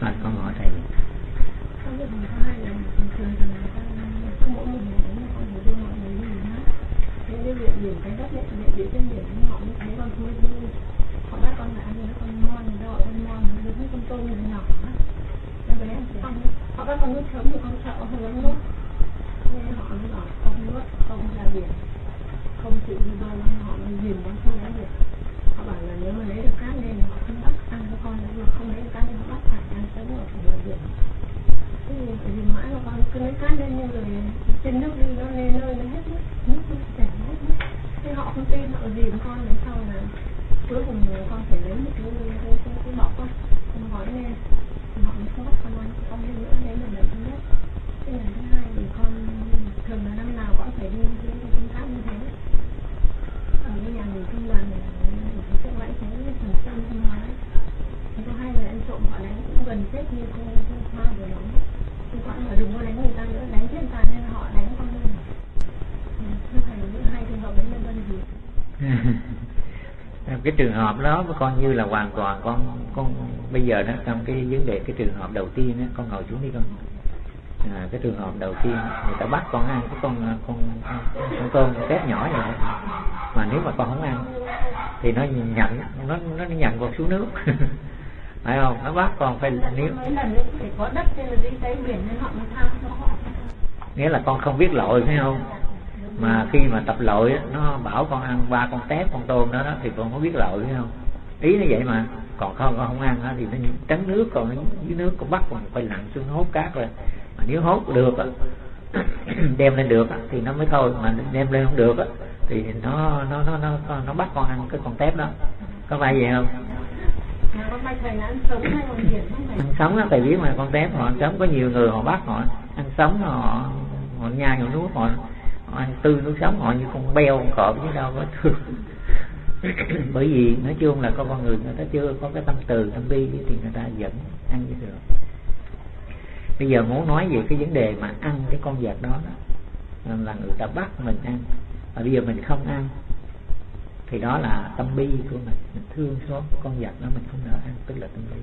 Rồi con hỏi thầy. Con biết mình có hai lần thường thường là người ta cứ mỗi một ngày đánh con phải đưa mọi người đi hết. Những cái việc điểm cái đất ấy, địa trên biển họ mới thấy con không biết đi. Họ bắt con lại thì nó con ngoan, người ta gọi con ngoan, đứa con tôm người nhỏ á. Nên bé con, họ bắt con nuốt sớm thì con sợ không dám nuốt. Nên họ mới bảo không nuốt, không ra biển, không chịu đi đâu, họ mới dìm con không lấy được. Họ bảo là nếu mà lấy được cát lên thì họ không bắt ăn cho con, nếu không lấy được cát lên họ bắt phải ăn sớm ở bờ biển. Thế thì phải dìm mãi mà con cứ lấy cát lên nhưng rồi trên nước đi nó lên nơi nó hết nước nó chảy hết nước. Thế họ không tin, họ dìm con đến sau là cuối cùng con phải lấy một cái bọc á, con gói lên, họ mới không bắt con lên nữa, đấy là lần thứ nhất. Cái lần thứ hai thì con thường là năm nào con phải đi công tác như thế. Ở cái nhà nghỉ công đoàn này sẽ lại thấy phần sân thanh hóa. Thì có hai người ăn trộm họ đánh cũng gần chết như con Hoa vừa nói. Thì con mà đừng có đánh người ta nữa, đánh chết người ta nên họ đánh con luôn. Thưa thầy, những hai trường hợp đấy là dân gì? Cái trường hợp đó con như là hoàn toàn con bây giờ đó, trong cái vấn đề cái trường hợp đầu tiên đó, con ngồi xuống đi con. Cái trường hợp đầu tiên người ta bắt con ăn cái con tôm con tép nhỏ vậy, mà nếu mà con không ăn thì nó nhận con xuống nước. Phải không? Nó bắt con phải nếu phải có đất trên là đi tới biển nên họ mới tha cho họ. Nghĩa là con không biết lội phải không? Mà khi mà tập lội nó bảo con ăn 3 con tép con tôm đó thì con có biết lội phải không? Ý nó vậy mà. Còn con không ăn thì nó trắng nước, còn nó dưới nước con bắt con phải lặn xuống hốt cát rồi. Mà nếu hốt được đem lên được thì nó mới thôi, mà đem lên không được thì nó bắt con ăn cái con tép đó. Có phải vậy không? Ăn sống hay còn biển không phải? Ăn sống đó, thầy biết mà, con tép họ ăn sống, có nhiều người họ bắt họ ăn sống, họ nhai họ nuốt, họ ăn tươi nuốt sống, họ như con beo con cọp chứ đâu có thương. Bởi vì nói chung là con người ta chưa có cái tâm từ tâm bi thì người ta vẫn ăn như được. Bây giờ muốn nói về cái vấn đề mà ăn cái con vật đó là người ta bắt mình ăn, và bây giờ mình không ăn thì đó là tâm bi của mình thương xót con vật đó, mình không nỡ ăn, tức là tâm bi.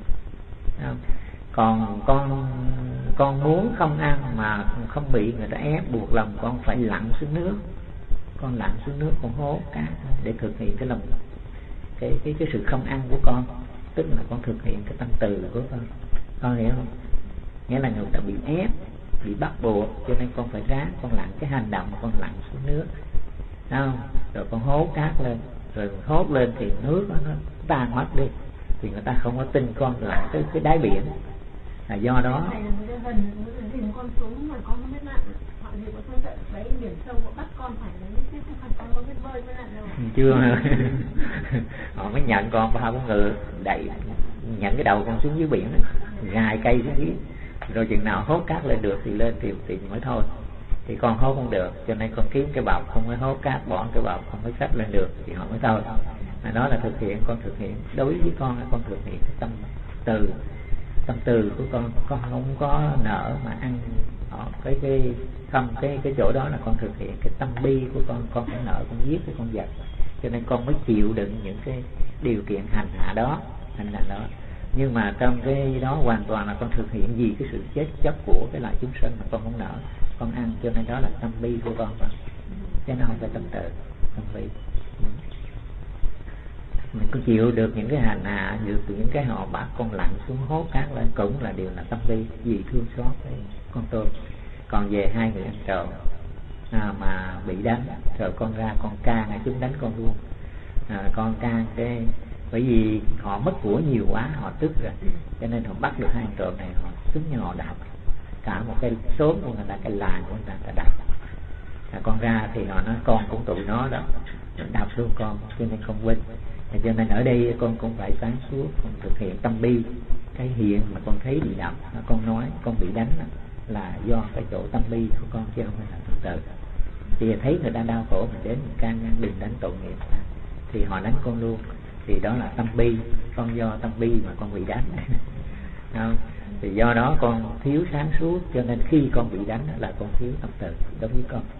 Còn con muốn không ăn mà không bị người ta ép buộc lòng con phải lặn xuống nước, con lặn xuống nước con hốt cá để thực hiện cái lòng cái sự không ăn của con, tức là con thực hiện cái tâm từ của con hiểu không? Nghĩa là người ta bị ép, bị bắt buộc, cho nên con phải ráng con làm cái hành động con lặn xuống nước, không? Rồi con hốt cát lên, rồi hốt lên thì nước nó tan mất đi, thì người ta không có tin con lặn tới cái đáy biển. Là do đó con xuống mà con không biết lặn, họ gì có thân đấy biển sâu họ bắt con phải lấy chứ không phải con có biết bơi với lặn đâu. Chưa. Họ mới nhận con 3-4 người đẩy nhận cái đầu con xuống dưới biển, gài cây xuống dưới, rồi chừng nào hốt cát lên được thì lên thì mới thôi. Thì con hốt không được, cho nên con kiếm cái bọc không có hốt cát, bỏ cái bọc không có xách lên được thì họ mới thôi. Đó là con thực hiện đối với con là con thực hiện cái tâm từ của con không có nợ mà ăn cái chỗ đó là con thực hiện cái tâm bi của con không nợ con giết cái con vật, cho nên con mới chịu đựng những cái điều kiện hành hạ đó. Nhưng mà trong cái đó hoàn toàn là con thực hiện vì cái sự chết chóc của cái loài chúng sinh mà con không nỡ con ăn, cho nên đó là tâm bi của con, chứ nó không phải tâm từ, tâm bi. Mình có chịu được những cái hành hạ, được những cái họ bắt con lặn xuống hốt cát lên cũng là điều là tâm bi, vì thương xót cái con tôm. Còn về hai người ăn trộm mà bị đánh, rồi con ra con can chúng đánh con luôn, con can cái bởi vì họ mất của nhiều quá, họ tức rồi, cho nên họ bắt được hai anh trộm này, họ xuống như họ đạp cả một cái xóm của người ta, cái làng của người ta đạp. Con ra thì họ nói con cũng tụi nó đó, đạp luôn con, cho nên con quên. Cho nên ở đây con cũng phải sáng suốt, con thực hiện tâm bi. Cái hiện mà con thấy bị đập, con nói con bị đánh là do cái chỗ tâm bi của con, chứ không phải là tâm từ. Thì thấy người ta đau khổ mình đến mình can ngăn đừng đánh tội nghiệp ta, thì họ đánh con luôn, thì đó là tâm bi. Con do tâm bi mà con bị đánh. Không? Thì do đó con thiếu sáng suốt, cho nên khi con bị đánh là con thiếu tâm từ đối với con.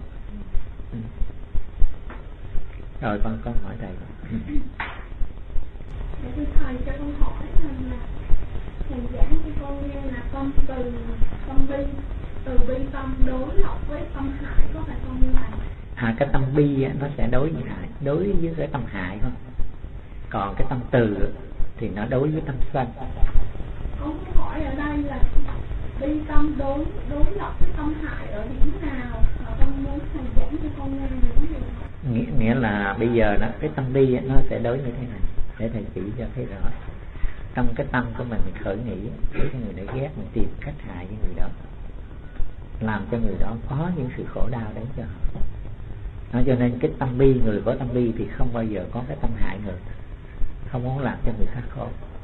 Rồi con hỏi thầy. Thầy cho con hỏi là thầy giảng cho con nghe tâm từ bi tâm đối lập với tâm hại, có phải không như vậy? Cái tâm bi nó sẽ đối với cái tâm hại thôi. Còn cái tâm từ thì nó đối với tâm sân. Con hỏi ở đây là bi tâm đối lập với tâm hại ở điểm nào? Con muốn thầy giảng cho con nghe điểm gì? Nghĩa là bây giờ cái tâm bi nó sẽ đối như thế này, để thầy chỉ cho thấy rõ. Trong cái tâm của mình khởi nghĩ với cái người đó ghét, mình tìm cách hại với người đó, làm cho người đó có những sự khổ đau đến cho họ. Cho nên cái tâm bi, người có tâm bi thì không bao giờ có cái tâm hại người, không muốn làm cho người khác khổ.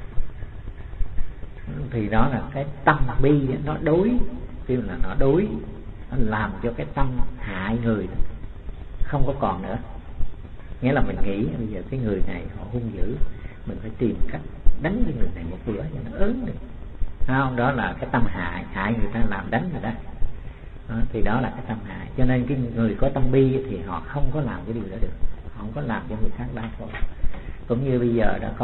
Thì đó là cái tâm bi nó đối, tức là nó đối, nó làm cho cái tâm hại người không có còn nữa. Nghĩa là mình nghĩ bây giờ cái người này họ hung dữ, mình phải tìm cách đánh cái người này một bữa cho nó ớn được, không? Đó là cái tâm hại người ta, làm đánh người ta. Thì đó là cái tâm hại. Cho nên cái người có tâm bi thì họ không có làm cái điều đó được, họ không có làm cho người khác đau khổ. Cũng như bây giờ đó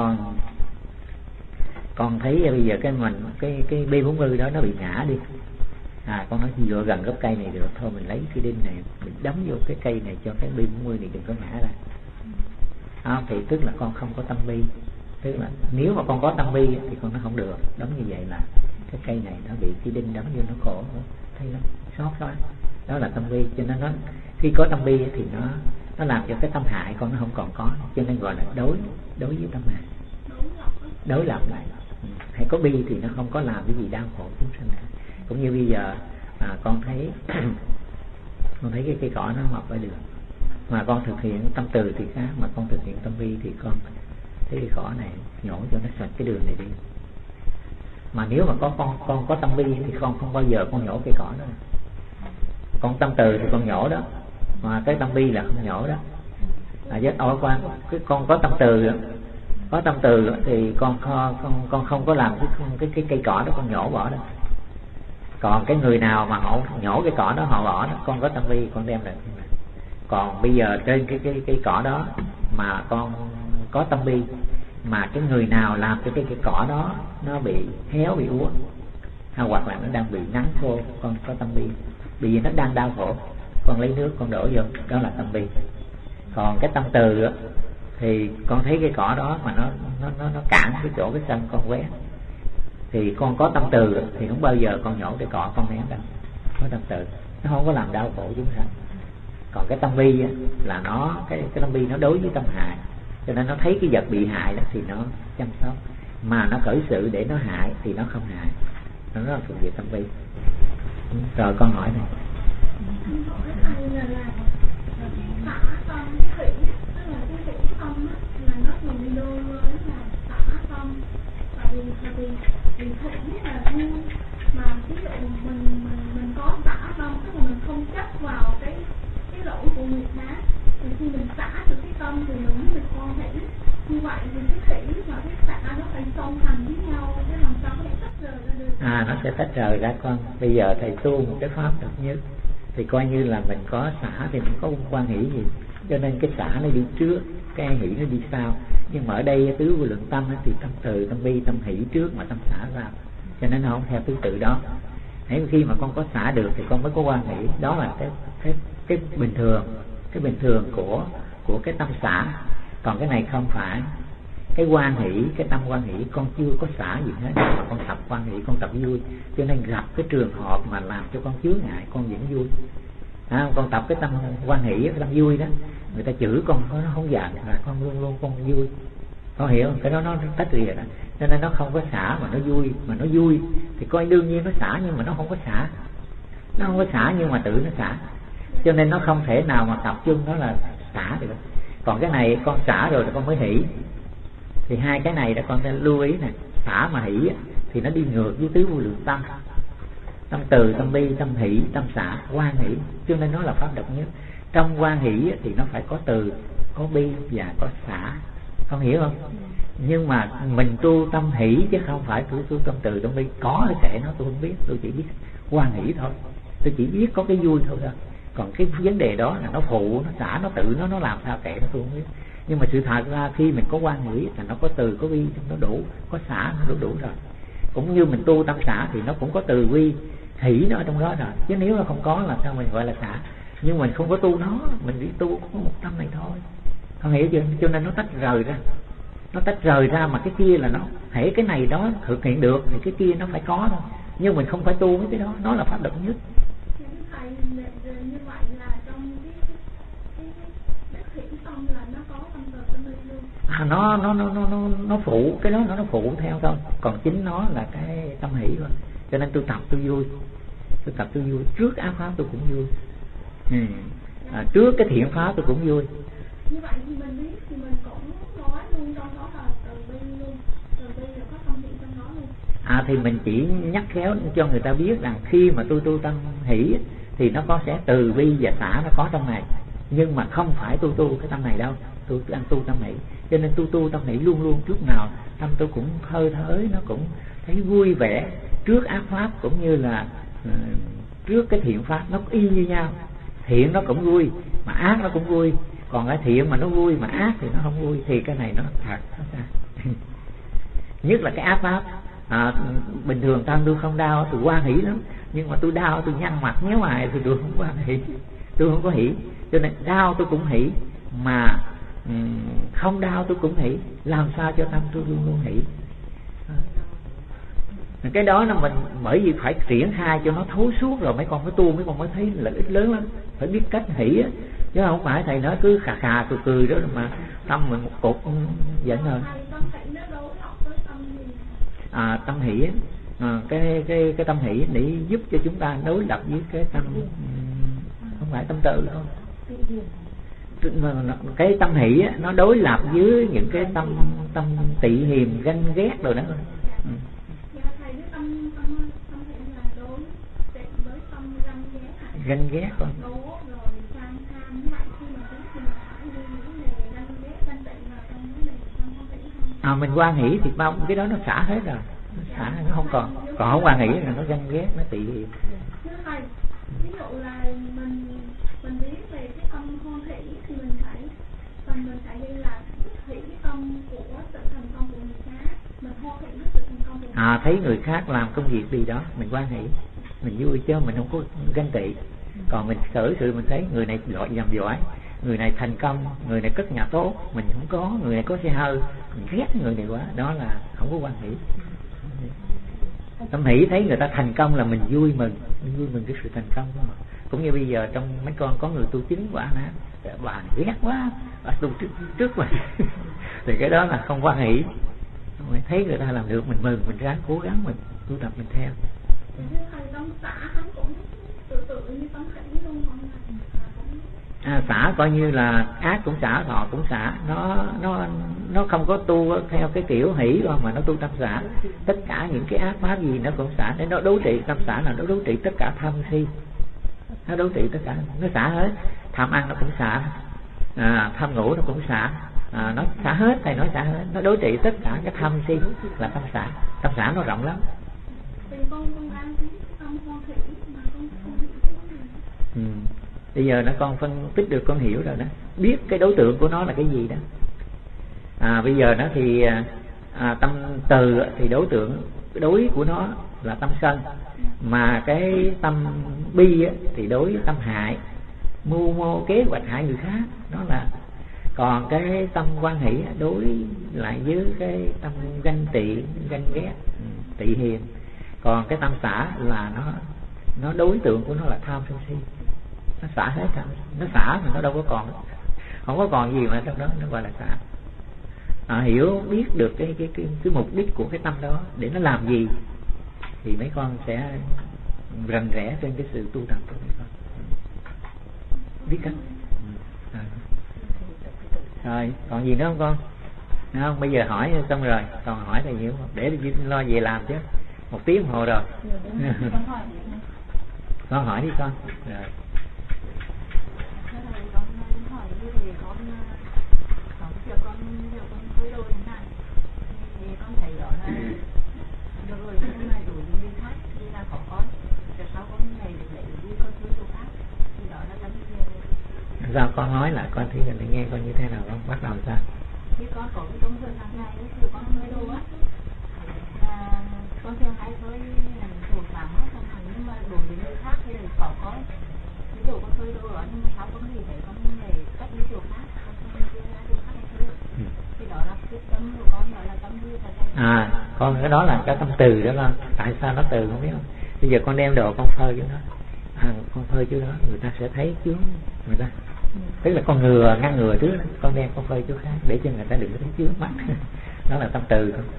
con thấy bây giờ cái B40 đó nó bị ngã đi, con nói vừa gần gốc cây này được, thôi mình lấy cái đinh này mình đấm vô cái cây này cho cái B40 này đừng có ngã ra. Thì tức là con không có tâm bi. Tức là nếu mà con có tâm bi thì con nó không được. Đấm như vậy là cái cây này nó bị cái đinh đấm vô nó khổ, thấy lắm, xót lắm. Đó là tâm bi. Cho nên nó khi có tâm bi thì nó làm cho cái tâm hại con nó không còn có. Cho nên gọi là đối với tâm hại, đối lập lại. Hay có bi thì nó không có làm cái gì đau khổ chúng sanh cả. Cũng như bây giờ con thấy cái cây cỏ nó mọc ở đường, mà con thực hiện tâm từ thì khác, mà con thực hiện tâm bi thì con thấy cây cỏ này nhổ cho nó sạch cái đường này đi. Mà nếu mà con có tâm bi thì con không bao giờ con nhổ cây cỏ đó. Con tâm từ thì con nhổ đó, mà cái tâm bi là không nhổ đó. Con có tâm từ thì con không có làm cái cây cỏ đó con nhổ bỏ đó. Còn cái người nào mà họ nhổ cái cỏ đó họ bỏ đó, con có tâm bi con đem lại. Còn bây giờ trên cái cỏ đó mà con có tâm bi, mà cái người nào làm cho cái cỏ đó nó bị héo, bị úa, hoặc là nó đang bị nắng khô, con có tâm bi. Bởi vì nó đang đau khổ, con lấy nước con đổ vô, đó là tâm bi. Còn cái tâm từ thì con thấy cái cỏ đó mà nó cản cái chỗ cái sân con quét, thì con có tâm từ thì không bao giờ con nhổ cái cỏ con ném đâu. Có tâm từ nó không có làm đau khổ chúng sanh. Còn cái tâm bi là cái tâm bi nó đối với tâm hại, cho nên nó thấy cái vật bị hại đó thì nó chăm sóc, mà nó khởi sự để nó hại thì nó không hại. Nó là thuộc về tâm bi. Rồi con hỏi này. Thì thỉnh là vui, mà ví dụ mình có xả tâm, tức là mình không chấp vào cái lỗi của người khác, thì khi mình xả được cái tâm thì mình mới được con hỷ. Như vậy thì cái hỷ và cái xả nó phải song hành với nhau, chứ làm sao có thể tách rời ra được. Nó sẽ tách rời ra con. Bây giờ thầy tu một cái pháp độc nhất thì coi như là mình có xả thì mình có quan hỷ gì, cho nên cái xả nó đi trước, cái hỷ nó đi sau. Nhưng mà ở đây tứ vô lượng tâm thì tâm từ, tâm bi, tâm hỷ trước mà tâm xả ra, cho nên nó không theo thứ tự đó. Khi mà con có xả được thì con mới có quan hỷ. Đó là cái bình thường của cái tâm xả. Còn cái này không phải. Cái quan hỷ, cái tâm quan hỷ con chưa có xả gì hết, mà con tập quan hỷ, con tập vui, cho nên gặp cái trường hợp mà làm cho con chướng ngại con vẫn vui. Con tập cái tâm quan hỷ, cái tâm vui đó, người ta chửi con nó không giận, là con luôn luôn con vui. Con hiểu không? Cái đó nó tách rìa đó. Cho nên nó không có xả mà nó vui. Mà nó vui thì coi đương nhiên nó xả, nhưng mà nó không có xả. Nó không có xả nhưng mà tự nó xả. Cho nên nó không thể nào mà tập trung nó là xả được. Còn cái này con xả rồi thì con mới hỷ. Thì hai cái này là con nên lưu ý nè. Xả mà hỷ thì nó đi ngược với tứ vô lượng tâm. Tâm từ, tâm bi, tâm hỷ, tâm xả, quan hỷ. Cho nên nó là pháp độc nhất. Trong quan hỷ thì nó phải có từ, có bi và có xả. Con hiểu không? Nhưng mà mình tu tâm hỷ chứ không phải tu tâm từ, tâm bi. Có hay kệ nó tôi không biết, tôi chỉ biết quan hỷ thôi. Tôi chỉ biết có cái vui thôi. Còn cái vấn đề đó là nó phụ, nó xả, nó tự nó làm sao kệ nó tôi không biết. Nhưng mà sự thật ra khi mình có quan hỷ là nó có từ, có bi, nó đủ, có xả nó đủ rồi. Cũng như mình tu tâm xả thì nó cũng có từ bi hỷ nó ở trong đó rồi, chứ nếu nó không có là sao mình gọi là xả. Nhưng mình không có tu nó, mình chỉ tu có một tâm này thôi, không hiểu chưa? Cho nên nó tách rời ra, nó tách rời ra, mà cái kia là nó hễ cái này đó thực hiện được thì cái kia nó phải có thôi. Nhưng mình không phải tu với cái đó, nó là pháp độc nhất. Nó phụ cái đó, nó phụ theo thôi, còn chính nó là cái tâm hỷ thôi. Cho nên tôi tập tôi vui, trước ác pháp tôi cũng vui, trước cái thiện pháp tôi cũng vui. Như vậy thì mình biết thì mình cũng nói luôn trong đó là từ bi luôn, từ bi là có tâm thiện trong đó luôn. Thì mình chỉ nhắc khéo cho người ta biết rằng khi mà tôi tu tâm hỷ thì nó có sẽ từ bi và xả nó có trong này, nhưng mà không phải tu cái tâm này đâu, tôi đang tu tâm hỷ. Cho nên tu tâm hỷ luôn luôn, lúc nào tâm tôi cũng hơi thới, nó cũng thấy vui vẻ trước ác pháp cũng như là trước cái thiện pháp, nó y như nhau. Thiện nó cũng vui mà ác nó cũng vui, còn cái thiện mà nó vui mà ác thì nó không vui, thì cái này nó thật. Nhất là cái ác pháp. Bình thường thân tôi không đau tôi hoan hỷ lắm, nhưng mà tôi đau tôi nhăn mặt nhớ mày thì tôi không hoan hỷ, tôi không có hỷ. Cho nên đau tôi cũng hỷ, mà không đau tôi cũng hỷ. Làm sao cho tâm tôi luôn luôn hỷ? Cái đó là mình bởi vì phải triển khai cho nó thấu suốt rồi mấy con mới tu, mấy con mới thấy lợi ích lớn lắm. Phải biết cách hỷ á, chứ không phải thầy nói cứ khà khà cười đó mà tâm mình một cục dẫn thôi. Tâm hỷ cái tâm hỷ để giúp cho chúng ta đối lập với cái tâm, không phải tâm tự đâu. Cái tâm hỷ nó đối lập với những cái tâm tị hiềm ganh ghét rồi đó. Ganh ghét con. Mình hoan hỷ thì bao cái đó nó xả hết rồi, nó không còn không hoan hỷ là nó ganh ghét, nó tị hiềm. Ví dụ là mình biết về cái tâm hoan hỷ thì mình phải ghi là hỷ cái tâm của sự thành công của người khác, mình hoan hỷ với sự thành công của người khác. Thấy người khác làm công việc gì đó mình hoan hỷ, mình vui chứ mình không có ganh tị. Còn mình xử sự mình thấy người này giỏi, người này thành công, người này cất nhà tốt, mình không có, người này có xe hơi, mình ghét người này quá, đó là không có hoan hỷ. Tâm hỷ thấy người ta thành công là mình vui mừng cái sự thành công của họ. Cũng như bây giờ trong mấy con có người tu chính quả nè, bà này ghét quá, bà tu trước mình thì cái đó là không hoan hỷ. Mình thấy người ta làm được mình mừng, mình ráng cố gắng mình tu tập mình theo. Xả coi như là ác cũng xả, thọ cũng xả. Nó không có tu theo cái kiểu hỷ mà nó tu tâm xả. Tất cả những cái ác pháp gì nó cũng xả, để nó đối trị. Tâm xả là nó đối trị tất cả tham si, nó đối trị tất cả, nó xả hết. Tham ăn nó cũng xả, tham ngủ nó cũng xả, nó xả hết. Thầy nói xả hết, nó đối trị tất cả cái tham si là tâm xả. Tâm xả nó rộng lắm. Bây giờ nó con phân tích được, con hiểu rồi đó, biết cái đối tượng của nó là cái gì đó. Bây giờ nó thì tâm từ thì đối tượng đối của nó là tâm sân, mà cái tâm bi thì đối với tâm hại, mưu mô kế hoạch hại người khác, đó là. Còn cái tâm quan hỷ đối lại với cái tâm ganh tị, ganh ghét, tị hiềm. Còn cái tâm xả là nó đối tượng của nó là tham sân si, nó xả hết rồi. Nó xả thì nó đâu có còn, không có còn gì mà trong đó, nó gọi là xả. Hiểu biết được cái mục đích của cái tâm đó để nó làm gì thì mấy con sẽ rành rẽ trên cái sự tu tập của mấy con, biết cách. Rồi còn gì nữa không con? Không, bây giờ hỏi xong rồi, còn hỏi thầy hiểu không? Để lo về làm chứ, 1 tiếng đồng hồ rồi. Con hỏi đi con. Rồi. Sao con nói là con thì nghe con như thế nào, con bắt đầu sao? Khi con có cái công việc hàng ngày thì con mới đâu á, con con theo hai thôi đồ sáng hết xong rồi, nhưng mà đối với người khác thì có ví dụ con thuê đồ đó, nhưng mà sao con nghĩ thấy con để cách đi chỗ khác, con thuê chỗ khác thuê thì đó là cái tâm của con, gọi là tâm như là con cái đó là cái tâm từ đó con. Tại sao nó từ không biết không? Bây giờ con đem đồ con phơi chỗ đó, con phơi chỗ đó người ta sẽ thấy chướng người ta, tức là con ngăn ngừa trước đó. Con đem con phơi chỗ khác để cho người ta đừng có thấy chướng mắt. Đó là tâm từ con.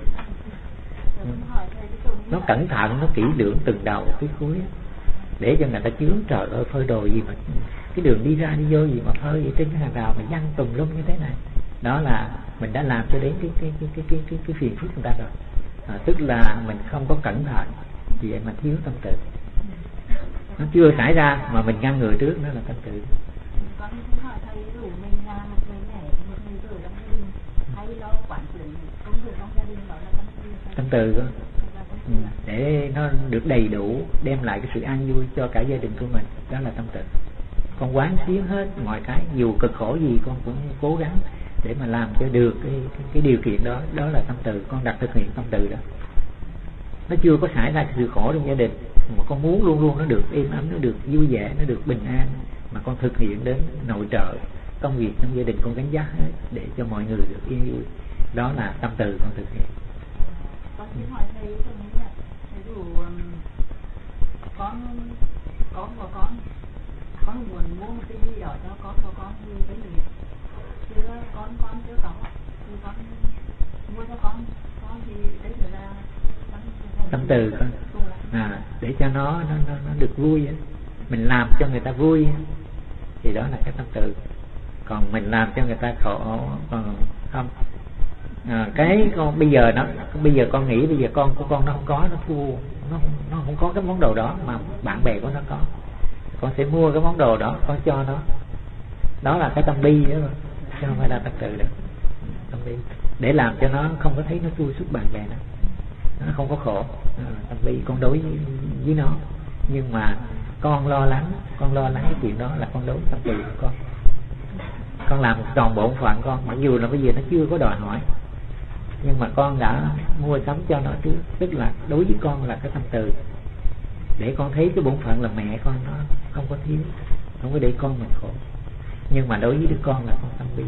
Nó cẩn thận, nó kỹ lưỡng từng đầu tới cuối để cho người ta chướng. Trời ơi, phơi đồ gì mà cái đường đi ra đi vô gì mà phơi vậy trên cái hàng rào mà văng tùm lum như thế này. Đó là mình đã làm cho đến cái phiền phức người ta rồi. Tức là mình không có cẩn thận, vì vậy mà thiếu tâm từ. Nó chưa xảy ra mà mình ngăn ngừa trước, đó là tâm từ. Con cũng hỏi thầy, rủ mình là một người mẹ, một người vợ trong gia đình, hay lo quản lý công việc trong gia đình, đó là tâm từ. Tâm từ đó. Để nó được đầy đủ, đem lại cái sự an vui cho cả gia đình của mình, đó là tâm từ. Con quán xuyến hết mọi cái, dù cực khổ gì con cũng cố gắng để mà làm cho được cái điều kiện đó. Đó là tâm từ. Con đặt thực hiện tâm từ đó. Nó chưa có xảy ra sự khổ trong gia đình mà con muốn luôn luôn nó được êm ấm, nó được vui vẻ, nó được bình an, mà con thực hiện đến nội trợ công việc trong gia đình con gánh vác hết để cho mọi người được yên vui. Đó là tâm từ con thực hiện. Con xin hỏi thầy, ví dụ con muốn mua một cái gì đó cho con của con thì cái gì chưa con chưa có thì con mua cho con thì đấy là tâm từ con. Để cho nó được vui, mình làm cho người ta vui thì đó là cái tâm từ. Còn mình làm cho người ta khổ còn không. Cái con bây giờ con nghĩ bây giờ con của con nó không có, nó thua, nó không có cái món đồ đó mà bạn bè của nó có, con sẽ mua cái món đồ đó con cho nó. Đó là cái tâm bi đó, chứ không phải là tâm từ đâu. Tâm bi để làm cho nó không có thấy nó thua suốt bạn bè nữa, nó không có khổ. Tâm bi con đối với nó, nhưng mà con lo lắng cái chuyện đó là con đối tâm từ của con làm toàn bộ phận con, mặc dù là bây giờ nó chưa có đòi hỏi, nhưng mà con đã mua sắm cho nó trước. Tức là đối với con là cái tâm từ, để con thấy cái bổn phận là mẹ con nó không có thiếu, không có để con mình khổ. Nhưng mà đối với đứa con là con tâm bi,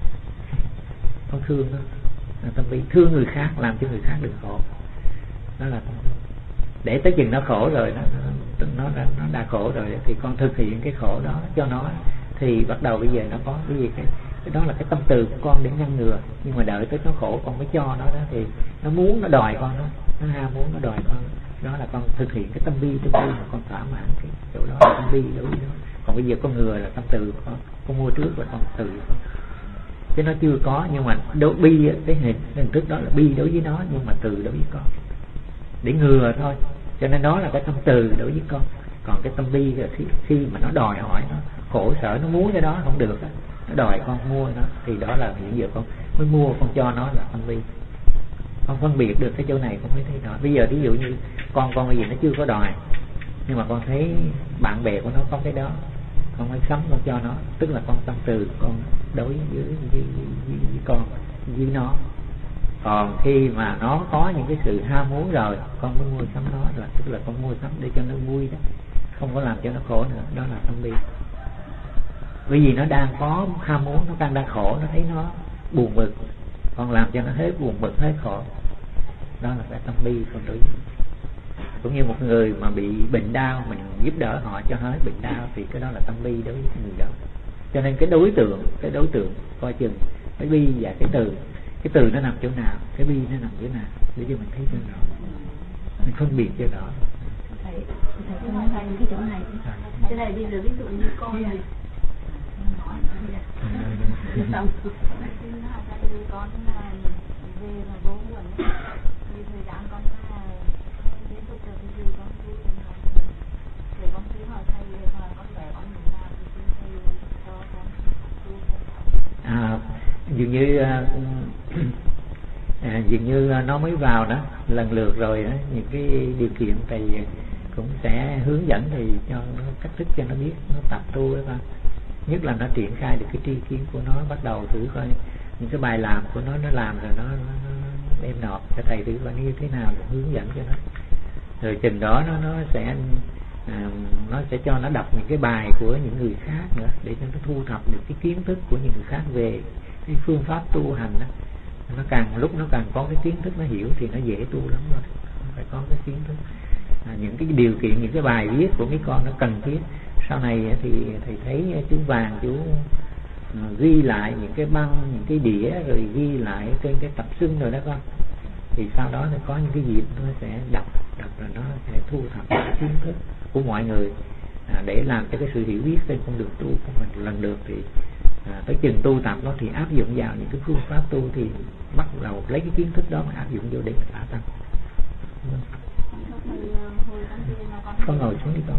con thương nó, tâm bi thương người khác, làm cho người khác đừng khổ. Đó là để tới chừng nó khổ rồi, nó đã khổ rồi thì con thực hiện cái khổ đó cho nó, thì bắt đầu bây giờ nó có cái gì cái đó là cái tâm từ của con để ngăn ngừa. Nhưng mà đợi tới nó khổ con mới cho nó đó, thì nó muốn nó đòi con đó, nó ham muốn nó đòi con đó là con thực hiện cái tâm bi mà con thỏa mãn cái chỗ đó là tâm bi đối với nó. Còn bây giờ con ngừa là tâm từ của con mua trước là con từ con, chứ nó chưa có. Nhưng mà bi cái hình thức đó là bi đối với nó, nhưng mà từ đối với con để ngừa thôi. Cho nên đó là cái tâm từ đối với con. Còn cái tâm bi là khi mà nó đòi hỏi, nó khổ sở, nó muốn cái đó không được đó, nó đòi con mua nó, thì đó là hiện giờ con mới mua, con cho nó là tâm bi. Con phân biệt được cái chỗ này con mới thấy rõ. Bây giờ ví dụ như con bây giờ nó chưa có đòi, nhưng mà con thấy bạn bè của nó có cái đó, con mới sắm con cho nó, tức là con tâm từ con đối với con với nó. Còn khi mà nó có những cái sự ham muốn rồi, con mới mua sắm nó, là tức là con mua sắm để cho nó vui đó, không có làm cho nó khổ nữa. Đó là tâm bi. Bởi vì nó đang có ham muốn, nó đang khổ, nó thấy nó buồn bực, con làm cho nó hết buồn bực hết khổ. Đó là cái tâm bi con đối. Cũng như một người mà bị bệnh đau, mình giúp đỡ họ cho hết bệnh đau, thì cái đó là tâm bi đối với người đó. Cho nên cái đối tượng coi chừng cái bi và cái từ nó nằm chỗ nào, cái bi nó nằm chỗ nào, để cho mình thấy cho rõ, mình phân biệt cho rõ. Thầy nói cái chỗ này, cái này bây giờ ví dụ như con này xong con về là bố buồn, vì thời gian con liên tục là cái gì con cứ để con cứ hỏi thầy và con bé con như nào thì thầy cho con dường như nó mới vào đó lần lượt rồi đó, những cái điều kiện thầy cũng sẽ hướng dẫn thì cho nó cách thức cho nó biết, nó tập tu đó. Nhất là nó triển khai được cái tri kiến của nó, bắt đầu thử coi những cái bài làm của nó làm rồi nó đem nộp cho thầy thử coi như thế nào, hướng dẫn cho nó Rồi chừng đó nó sẽ nó sẽ cho nó đọc những cái bài của những người khác nữa, để cho nó thu thập được cái kiến thức của những người khác về cái phương pháp tu hành đó. Nó càng lúc nó càng có cái kiến thức, nó hiểu thì nó dễ tu lắm rồi. Phải có cái kiến thức, những cái điều kiện, những cái bài viết của mấy con nó cần thiết. Sau này thì thầy thấy chú Vàng chú ghi lại những cái băng, những cái đĩa, rồi ghi lại trên cái tập xưng rồi đó con. Thì sau đó nó có những cái dịp nó sẽ đọc rồi nó sẽ thu thập cái kiến thức của mọi người, để làm cho cái sự hiểu biết trên con đường tu của mình lần lượt. Thì tới chừng tu tập đó thì áp dụng vào những cái phương pháp tu, thì bắt đầu lấy cái kiến thức đó mà áp dụng vô để mà phá tâm. Con ngồi xuống đi con.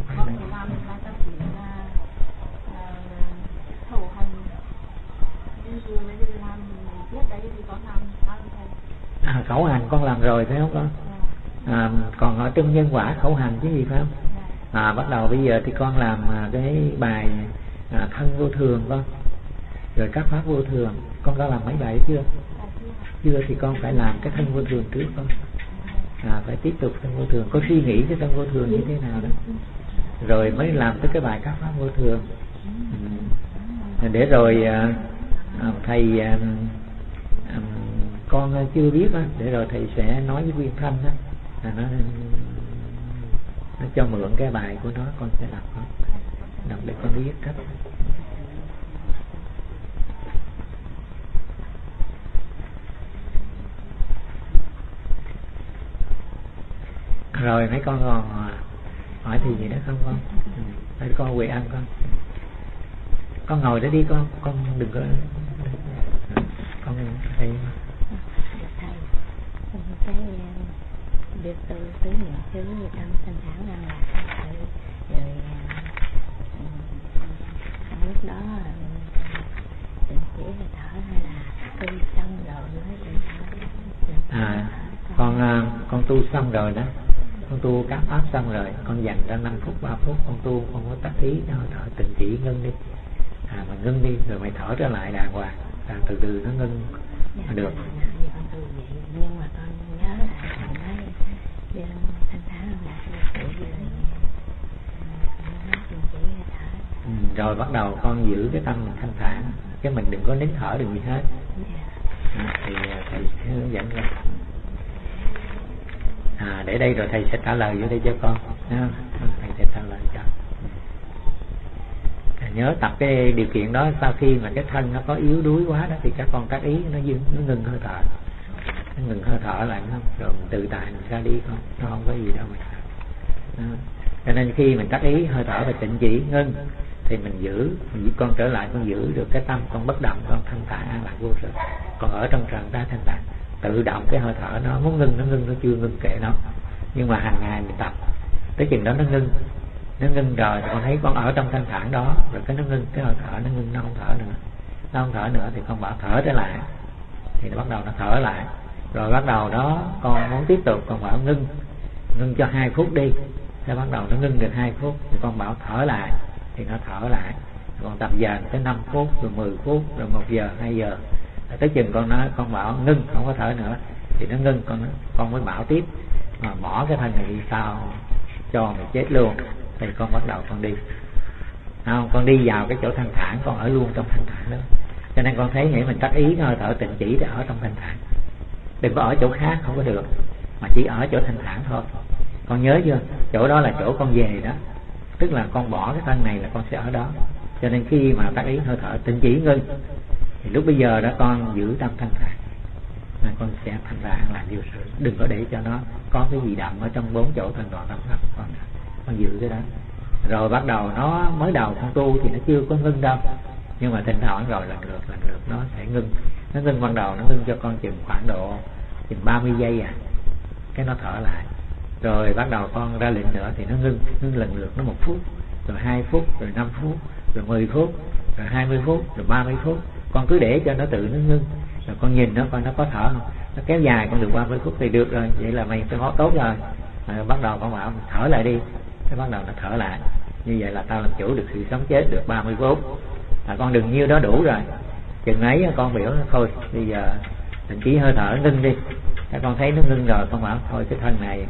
Khẩu hành con làm rồi phải không con? Còn ở trong nhân quả khẩu hành chứ gì phải không? Bắt đầu bây giờ thì con làm cái bài thân vô thường con, rồi các pháp vô thường. Con đã làm mấy bài chưa? Chưa thì con phải làm cái thân vô thường trước con. Phải tiếp tục thân vô thường, có suy nghĩ cái thân vô thường như thế nào đó, rồi mới làm tới cái bài các pháp vô thường. Để rồi thầy con chưa biết đó, để rồi thầy sẽ nói với Nguyên Thanh đó, nó cho mượn cái bài của nó, con sẽ đọc để con biết cách. Rồi mấy con còn hỏi thì gì đó không con? Để con về ăn con ngồi đó đi con đừng có con đây. Cái việc tu tứ niệm xứ tâm thanh thản an lạc, rồi lúc đó định chỉ là thở, hay là tu xong rồi mới định thở? Con tu xong rồi đó, con tu các pháp xong rồi, con dành ra 5 phút 3 phút con tu, con có tác ý cho thở tịnh chỉ ngưng đi. Mà ngưng đi rồi mày thở trở lại đàng hoàng, từ từ nó ngưng được. Nhưng mà con nhớ là thằng nói thanh thản là rồi bắt đầu con giữ cái tâm mình thanh thản, cái mình đừng có nín thở đừng gì hết. Thì thầy sẽ hướng dẫn ra. Để đây rồi thầy sẽ trả lời vô đây cho con. Thầy sẽ trả lời cho. Nhớ tập cái điều kiện đó, sau khi mà cái thân nó có yếu đuối quá đó thì các con tác ý nó ngừng hơi thở, nó ngừng hơi thở lại, rồi mình tự tại mình ra đi, nó không có gì đâu mà. Cho nên khi mình tác ý hơi thở và tịnh chỉ ngưng thì mình giữ, con trở lại con giữ được cái tâm con bất động, con thanh thản an lạc vô sự. Còn ở trong trần ta thanh thản, tự động cái hơi thở nó muốn ngưng nó ngưng, nó chưa ngưng kệ nó. Nhưng mà hàng ngày mình tập tới chừng đó nó ngưng rồi con thấy con ở trong thanh thản đó, rồi cái nó ngưng, cái hơi thở nó ngưng, nó không thở nữa, thì con bảo thở trở lại, thì nó bắt đầu nó thở lại. Rồi bắt đầu đó con muốn tiếp tục, con bảo ngưng cho 2 phút đi, thế bắt đầu nó ngưng được 2 phút thì con bảo thở lại, thì nó thở lại. Còn tập dần tới 5 phút, rồi 10 phút, rồi 1 giờ 2 giờ, tới chừng con nói con bảo ngưng không có thở nữa thì nó ngưng, con mới bảo tiếp mà bỏ cái thân này đi, sao cho mày chết luôn. Thì con bắt đầu con đi, không, con đi vào cái chỗ thanh thản, con ở luôn trong thanh thản đó. Cho nên con thấy nghĩ mình tác ý hơi thở tịnh chỉ để ở trong thanh thản, đừng có ở chỗ khác, không có được, mà chỉ ở chỗ thanh thản thôi. Con nhớ chưa, chỗ đó là chỗ con về đó, tức là con bỏ cái thân này là con sẽ ở đó. Cho nên khi mà tác ý hơi thở tịnh chỉ ngưng thì lúc bây giờ đó con giữ tâm thanh thản, con sẽ thanh thản làm điều sự, đừng có để cho nó có cái gì động ở trong 4 chỗ thần đoạn tâm pháp. Con giữ cái đó. Rồi bắt đầu nó mới đầu con tu thì nó chưa có ngưng đâu, nhưng mà thỉnh thoảng rồi lần lượt nó sẽ ngưng. Nó ngưng ban đầu nó ngưng cho con khoảng độ 30 giây cái nó thở lại. Rồi bắt đầu con ra lệnh nữa thì nó ngưng lần lượt, nó 1 phút, rồi 2 phút, rồi 5 phút, rồi 10 phút, rồi 20 phút, rồi 30 phút. Con cứ để cho nó tự nó ngưng, rồi con nhìn nó coi nó có thở không. Nó kéo dài con được 30 phút thì được rồi, vậy là mày tốt rồi. Bắt đầu con bảo thở lại đi, cái bắt đầu nó thở lại. Như vậy là tao làm chủ được sự sống chết được 30 phút. Con đừng nhiêu đó đủ rồi, chừng ấy con biểu thôi bây giờ định chỉ hơi thở ngưng đi.ถ้าcon thấy nó ngưng rồi con bảo thôi cái thân này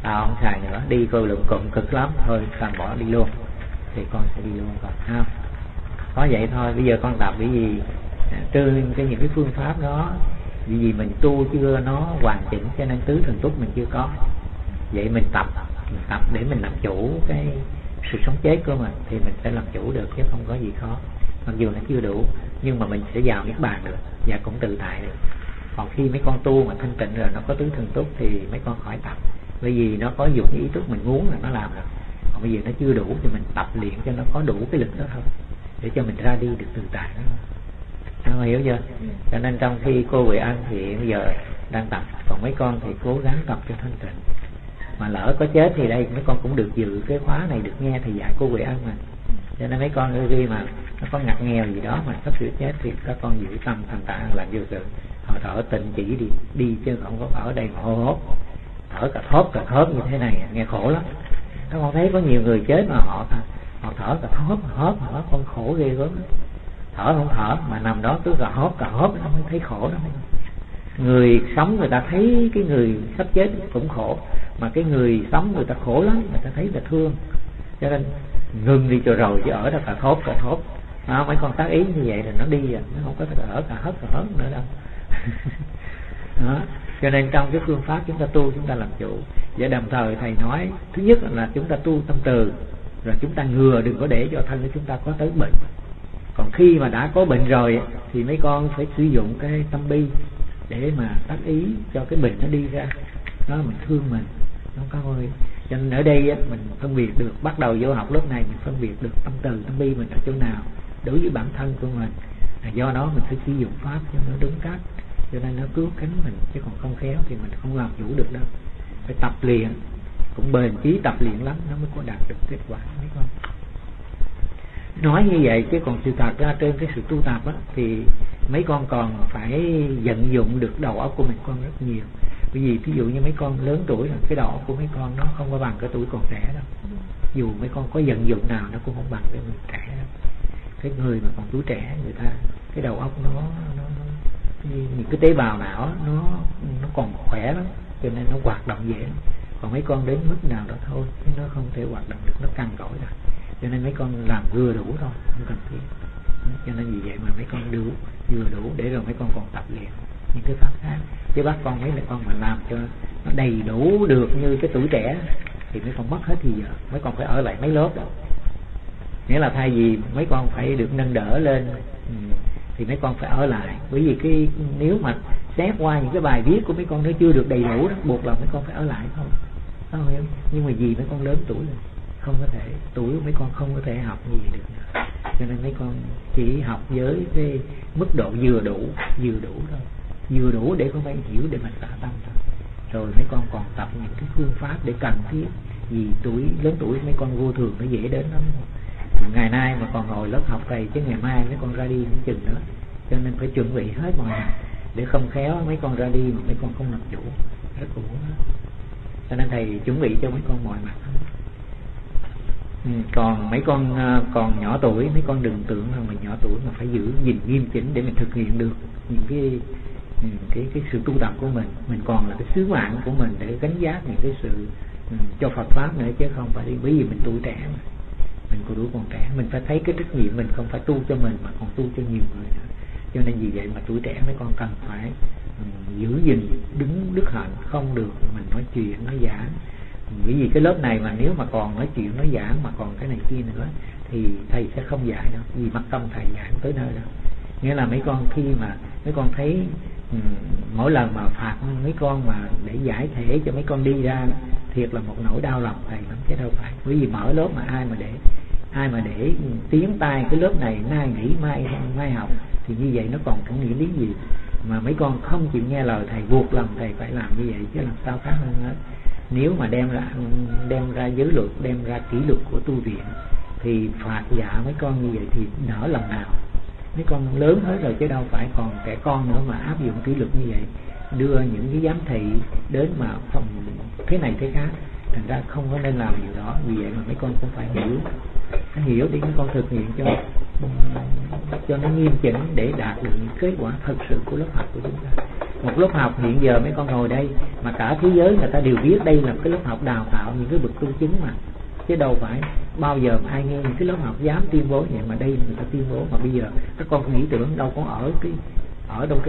tao không xài nữa, đi coi lượm cụm cực lắm, thôi con bỏ đi luôn, thì con sẽ đi luôn. Còn không có vậy thôi. Bây giờ con tập bởi vì trên những cái phương pháp đó, vì mình tu chưa nó hoàn chỉnh, cho nên tứ thần túc mình chưa có. Vậy mình tập để mình làm chủ cái sự sống chết của mình, thì mình sẽ làm chủ được, chứ không có gì khó. Mặc dù nó chưa đủ, nhưng mà mình sẽ vào niết bàn được và cũng tự tại được. Còn khi mấy con tu mà thanh tịnh rồi, nó có tứ thần túc thì mấy con khỏi tập, bởi vì nó có dùng cái ý thức mình muốn là nó làm được. Còn bây giờ nó chưa đủ thì mình tập luyện cho nó có đủ cái lực đó thôi, để cho mình ra đi được tự tại đó. Nó hiểu chưa? Cho nên trong khi cô Huệ Ân thì bây giờ đang tập, còn mấy con thì cố gắng tập cho thanh tịnh. Mà lỡ có chết thì đây mấy con cũng được dự cái khóa này, được nghe thầy dạy cô Huệ Ân mà. Cho nên mấy con khi mà nó có ngặt nghèo gì đó mà sắp sửa chết thì các con giữ tâm thành tạng làm vô sự. Họ thở tịnh chỉ đi chứ không có ở đây mà hô hốt, thở cả thóp như thế này nghe khổ lắm. Các con thấy có nhiều người chết mà họ thở cả thóp con khổ ghê gớm. Thở không thở mà nằm đó cứ cả hốp nó mới thấy khổ đó. Người sống người ta thấy cái người sắp chết cũng khổ, mà cái người sống người ta khổ lắm, người ta thấy là thương. Cho nên ngừng đi cho rồi, chứ ở đó cả thốt mấy con tác ý như vậy là nó đi rồi, nó không có ở cả hớp nữa đâu. Đó. Cho nên trong cái phương pháp chúng ta tu, chúng ta làm chủ. Và đồng thời thầy nói, thứ nhất là chúng ta tu tâm từ, rồi chúng ta ngừa đừng có để cho thân của chúng ta có tới bệnh. Còn khi mà đã có bệnh rồi thì mấy con phải sử dụng cái tâm bi để mà tác ý cho cái bệnh nó đi ra. Đó, mình thương mình, nó có ơi. Cho nên ở đây mình phân biệt được, bắt đầu vô học lớp này mình phân biệt được tâm từ, tâm bi mình ở chỗ nào đối với bản thân của mình. Do đó mình phải sử dụng pháp cho nó đúng cách, cho nên nó cứu cánh mình, chứ còn không khéo thì mình không làm chủ được đâu. Phải tập luyện, cũng bền chí tập luyện lắm nó mới có đạt được kết quả mấy con. Nói như vậy chứ còn sự thật ra trên cái sự tu tập thì mấy con còn phải vận dụng được đầu óc của mình con rất nhiều. Bởi vì ví dụ như mấy con lớn tuổi rồi, cái đầu óc của mấy con nó không có bằng cái tuổi còn trẻ đâu. Dù mấy con có vận dụng nào nó cũng không bằng cái người trẻ đâu. Cái người mà còn tuổi trẻ người ta cái đầu óc nó những cái tế bào não nó còn khỏe lắm, cho nên nó hoạt động dễ. Còn mấy con đến mức nào đó thôi, nó không thể hoạt động được, nó căng cỏi rồi. Cho nên mấy con làm vừa đủ thôi, không cần thiết. Cho nên vì vậy mà mấy con vừa đủ để rồi mấy con còn tập luyện những cái pháp khác. Chứ bác con mấy con mà làm cho nó đầy đủ được như cái tuổi trẻ thì mấy con mất hết thì giờ. Mấy con phải ở lại mấy lớp đó. Nghĩa là thay vì mấy con phải được nâng đỡ lên thì mấy con phải ở lại. Bởi vì cái nếu mà xét qua những cái bài viết của mấy con nó chưa được đầy đủ đó, buộc là mấy con phải ở lại thôi. Không hiểu. Nhưng mà vì mấy con lớn tuổi rồi, không có thể, tuổi mấy con không có thể học gì được nữa. Cho nên mấy con chỉ học với cái mức độ vừa đủ thôi, vừa đủ để con phải hiểu để mình xả tâm thôi. Rồi mấy con còn tập những cái phương pháp để cần thiết. Vì lớn tuổi mấy con vô thường nó dễ đến lắm. Ngày nay mà còn ngồi lớp học thầy chứ ngày mai mấy con ra đi không chừng nữa. Cho nên phải chuẩn bị hết mọi ngày để không khéo mấy con ra đi mà mấy con không làm chủ, rất uổng đó. Cho nên thầy chuẩn bị cho mấy con mọi mặt. Còn mấy con còn nhỏ tuổi, mấy con đừng tưởng là mình nhỏ tuổi mà phải giữ gìn nghiêm chỉnh để mình thực hiện được những cái sự tu tập của mình. Mình còn là cái sứ mạng của mình để gánh vác những cái sự cho Phật pháp nữa, chứ không phải bởi vì mình tuổi trẻ mà. Mình còn trẻ, mình phải thấy cái trách nhiệm mình không phải tu cho mình mà còn tu cho nhiều người nữa. Cho nên vì vậy mà tuổi trẻ mấy con cần phải giữ gìn đứng đức hạnh, không được mình nói chuyện nói giảng. Bởi vì cái lớp này mà nếu mà còn nói chuyện nói giảng mà còn cái này kia nữa thì thầy sẽ không dạy đâu, vì mất công thầy dạy tới nơi đâu. Nghĩa là mấy con khi mà mấy con thấy mỗi lần mà phạt mấy con mà để giải thể cho mấy con đi ra thiệt là một nỗi đau lòng thầy lắm chứ đâu phải. Bởi vì mở lớp mà ai mà để tiếng tai cái lớp này nay nghỉ mai học thì như vậy nó còn có nghĩa lý gì. Mà mấy con không chịu nghe lời thầy, buộc lòng thầy phải làm như vậy chứ làm sao khác hơn hết. Nếu mà đem ra giới luật, đem ra kỷ luật của tu viện thì phạt dạ mấy con như vậy thì nỡ lòng nào. Mấy con lớn hết rồi chứ đâu phải còn trẻ con nữa mà áp dụng kỷ luật như vậy, đưa những cái giám thị đến mà phòng thế này thế khác, thành ra không có nên làm điều đó. Vì vậy mà mấy con cũng phải hiểu để mấy con thực hiện cho nó nghiêm chỉnh để đạt được những kết quả thật sự của lớp học của chúng ta. một lớp học hiện giờ mấy con ngồi đây mà cả thế giới người ta đều biết đây là cái lớp học đào tạo những cái bậc tu chứng mà, chứ đâu phải bao giờ ai nghe những cái lớp học dám tuyên bố vậy, mà đây người ta tuyên bố. Mà bây giờ các con nghĩ tưởng đâu có ở đâu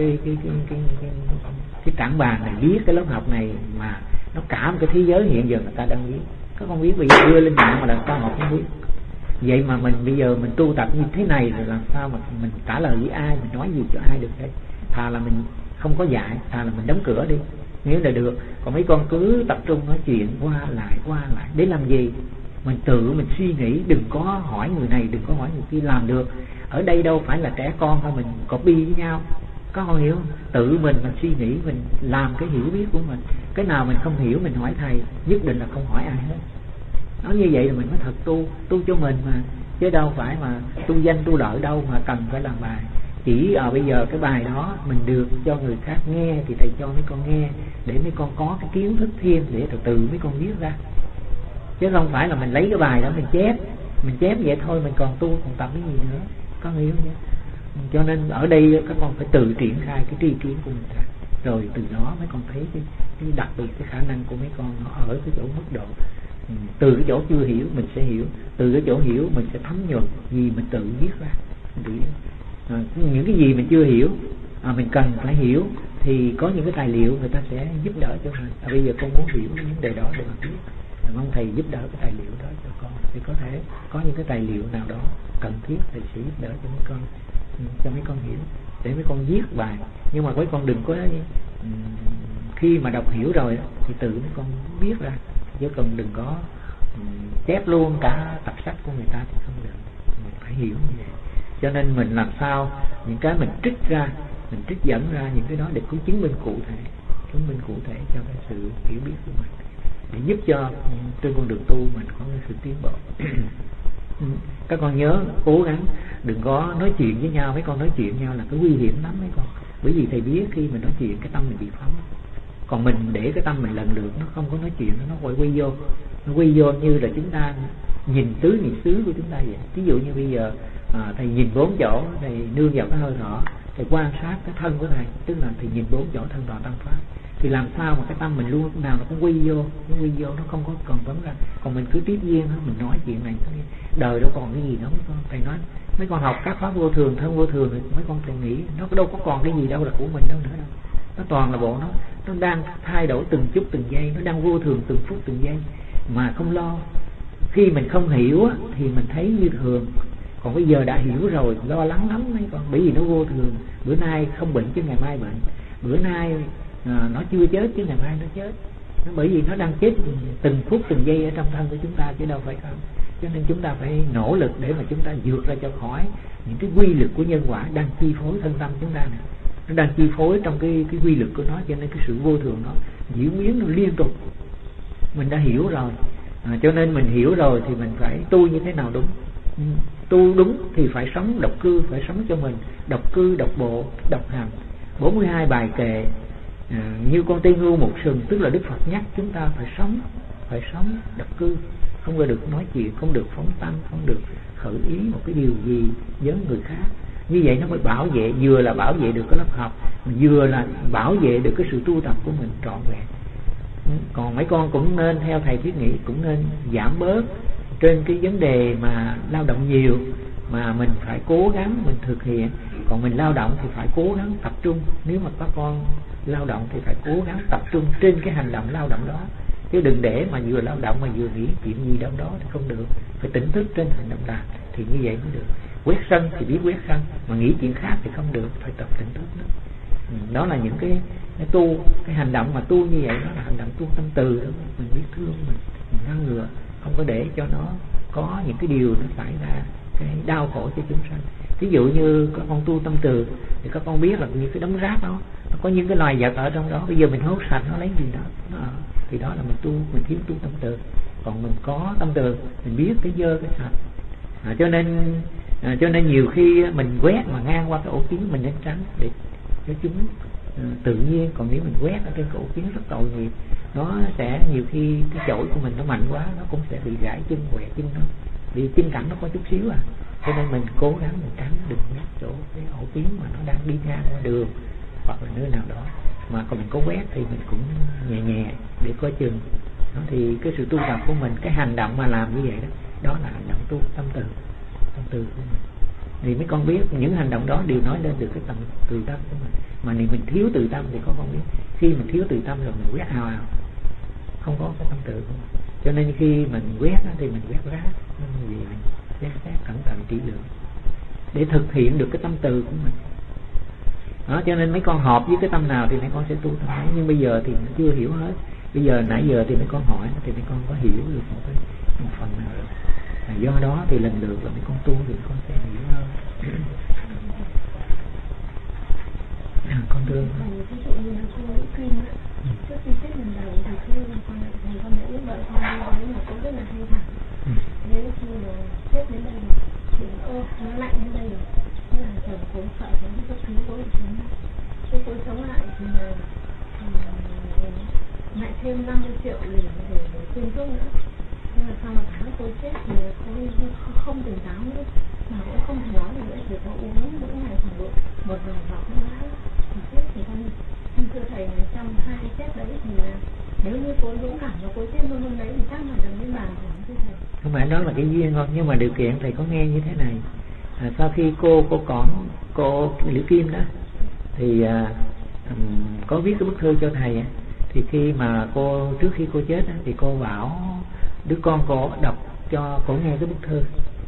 cái tảng bàn này biết cái lớp học này, mà nó cả một cái thế giới hiện giờ người ta đang biết. Các con biết bây giờ đưa lên mạng mà làm sao họ không biết. Vậy mà mình bây giờ mình tu tập như thế này rồi làm sao mà mình trả lời với ai, mình nói gì cho ai được đây? Thà là mình không có dạy, thà là mình đóng cửa đi nếu là được. Còn mấy con cứ tập trung nói chuyện qua lại để làm gì? Mình tự mình suy nghĩ, đừng có hỏi người này, đừng có hỏi người kia. Làm được ở đây đâu phải là trẻ con thôi, mình copy với nhau, có con hiểu không? Tự mình suy nghĩ, mình làm cái hiểu biết của mình. Cái nào mình không hiểu mình hỏi thầy, nhất định là không hỏi ai hết. Nói như vậy là mình mới thật tu cho mình mà, chứ đâu phải mà tu danh tu lợi đâu mà cần phải làm bài. Chỉ bây giờ cái bài đó mình được cho người khác nghe thì thầy cho mấy con nghe để mấy con có cái kiến thức thêm để từ từ mấy con viết ra, chứ không phải là mình lấy cái bài đó mình chép vậy thôi, mình còn tu còn tập cái gì nữa, có hiểu không? Cho nên ở đây các con phải tự triển khai cái tri kiến của mình ra, rồi từ đó mấy con thấy cái đặc biệt cái khả năng của mấy con nó ở cái chỗ mức độ. Từ cái chỗ chưa hiểu mình sẽ hiểu, từ cái chỗ hiểu mình sẽ thấm nhuần gì mình tự viết ra. Những cái gì mình chưa hiểu mình cần phải hiểu thì có những cái tài liệu người ta sẽ giúp đỡ cho mình. Bây giờ con muốn hiểu vấn đề đó để mà biết, mong thầy giúp đỡ cái tài liệu đó cho con, thì có thể có những cái tài liệu nào đó cần thiết thầy sẽ giúp đỡ cho mấy con hiểu để mấy con viết bài. Nhưng mà mấy con đừng có khi mà đọc hiểu rồi thì tự mấy con viết ra, chứ còn đừng có chép luôn cả tập sách của người ta thì không được. Mình phải hiểu như vậy. Cho nên mình làm sao những cái mình trích ra, mình trích dẫn ra những cái đó để có chứng minh cụ thể cho cái sự hiểu biết của mình, để giúp cho trên con đường tu mình có cái sự tiến bộ. Các con nhớ cố gắng đừng có nói chuyện với nhau. Mấy con nói chuyện với nhau là cái nguy hiểm lắm mấy con, bởi vì thầy biết khi mình nói chuyện cái tâm mình bị phóng. Còn mình để cái tâm mình lần lượt, nó không có nói chuyện, nó quay vô như là chúng ta nhìn tứ niệm xứ của chúng ta vậy. Ví dụ như bây giờ thầy nhìn 4 chỗ, thầy nương vào cái hơi thở, thầy quan sát cái thân của thầy, tức là thầy nhìn 4 chỗ thân thọ tâm pháp, thì làm sao mà cái tâm mình luôn lúc nào nó cũng quy vô, nó không có còn vấn ra. Còn mình cứ tiếp nhiên mình nói chuyện này đời đâu còn cái gì đâu mấy con. Thầy nói mấy con học các pháp vô thường, thân vô thường thì mấy con thầy nghĩ nó đâu có còn cái gì đâu là của mình đâu nữa đâu. Nó toàn là bộ nó đang thay đổi từng chút từng giây, nó đang vô thường từng phút từng giây mà không lo. Khi mình không hiểu thì mình thấy như thường, còn bây giờ đã hiểu rồi lo lắng lắm mấy con, bởi vì nó vô thường. Bữa nay không bệnh chứ ngày mai bệnh, bữa nay nó chưa chết chứ ngày mai nó chết. Nó bởi vì nó đang chết từng phút từng giây ở trong thân của chúng ta chứ đâu phải không. Cho nên chúng ta phải nỗ lực để mà chúng ta vượt ra cho khỏi những cái quy lực của nhân quả đang chi phối thân tâm chúng ta này. Nó đang chi phối trong cái quy lực của nó, cho nên cái sự vô thường nó diễn biến nó liên tục. Mình đã hiểu rồi, cho nên mình hiểu rồi thì mình phải tu như thế nào đúng. Tu đúng thì phải sống độc cư, phải sống cho mình độc cư, độc bộ, độc hành 42 bài kệ. Như con tây ngưu một sừng, tức là Đức Phật nhắc chúng ta phải sống độc cư, không có được nói chuyện, không được phóng tâm, không được khởi ý một cái điều gì với người khác. Như vậy nó mới bảo vệ, vừa là bảo vệ được cái lớp học, vừa là bảo vệ được cái sự tu tập của mình trọn vẹn. Còn mấy con cũng nên theo thầy thiết nghĩ, cũng nên giảm bớt trên cái vấn đề mà lao động nhiều, mà mình phải cố gắng mình thực hiện. Còn mình lao động thì phải cố gắng tập trung. Nếu mà các con lao động thì phải cố gắng tập trung trên cái hành động lao động đó, chứ đừng để mà vừa lao động mà vừa nghĩ chuyện gì đâu đó thì không được. Phải tỉnh thức trên hành động làm thì như vậy mới được. Quét sân thì biết quét sân, mà nghĩ chuyện khác thì không được, phải tập tỉnh thức nữa. Đó là những cái tu, cái hành động mà tu như vậy, đó là hành động tu tâm từ đó. Mình biết thương mình ngăn ngừa, không có để cho nó có những cái điều nó xảy ra cái đau khổ cho chúng sanh. Ví dụ như các con tu tâm từ thì các con biết là những cái đống rác đó nó có những cái loài vật ở trong đó, bây giờ mình hốt sạch nó lấy gì đó thì đó là mình tu, mình thiếu tu tâm từ. Còn mình có tâm từ, mình biết cái dơ cái sạch. Cho nên nhiều khi mình quét mà ngang qua cái ổ kiến mình nên tránh để cho chúng tự nhiên. Còn nếu mình quét ở trên cái ổ kiến rất tội nghiệp, nó sẽ nhiều khi cái chổi của mình nó mạnh quá, nó cũng sẽ bị gãy chân, quẹt chân nó, vì chân cảnh nó có chút xíu à. Cho nên mình cố gắng mình tránh, đừng quét chỗ cái ổ kiến mà nó đang đi ngang qua đường hoặc là nơi nào đó. mà còn mình có quét thì mình cũng nhẹ nhẹ để coi chừng. Đó, thì cái sự tu tập của mình, cái hành động mà làm như vậy đó, đó là hành động tu tâm từ của mình. Thì mấy con biết những hành động đó đều nói lên được cái tầm từ tâm của mình. Mà nếu mình thiếu từ tâm thì con không biết. Khi mình thiếu từ tâm rồi mình quét ào ào, không có cái tâm từ của mình. Cho nên khi mình quét thì mình quét rác, nên vì mình xem xét cẩn thận kỹ lưỡng để thực hiện được cái tâm từ của mình. Đó, cho nên mấy con hợp với cái tâm nào thì mấy con sẽ tu tâm ấy. Nhưng bây giờ thì nó chưa hiểu hết. Bây giờ nãy giờ thì mấy con hỏi thì mấy con có hiểu được một phần nào rồi. Do đó thì lần lượt là mấy con tu thì con sẽ hiểu hơn. Con thương. Ví dụ như là cô Nữ Kim á, trước khi chết lần đầu thì thầy con mẹ lúc đợi con đi đấy mà cũng rất là hay thẳng. Thế khi mà chết đến đây thì nó lạnh đến đây rồi. Thế là chồng cũng sợ nó đi cấp cứu cô ấy sống. Thế cô ấy sống lại thì lại thêm 50 triệu để tiêm thuốc nữa. Nhưng mà sau một tháng cô chết thì cô ấy không tỉnh táo nữa, mà cũng không thể nói được nữa, chỉ có uống mỗi ngày khoảng độ 1 vòng hoặc nữa thì chết. Thì con thưa thầy là trong 2 cái chết đấy thì là nếu như cô dũng cảm và cô chết luôn đấy thì chắc là được cái bàn của thưa thầy. Không phải đó là cái duyên thôi, nhưng mà điều kiện thầy có nghe như thế này. Sau khi cô Liễu Kim đó thì có viết cái bức thư cho thầy. Thì khi mà trước khi cô chết thì cô bảo đứa con cô đọc cho cô nghe cái bức thư.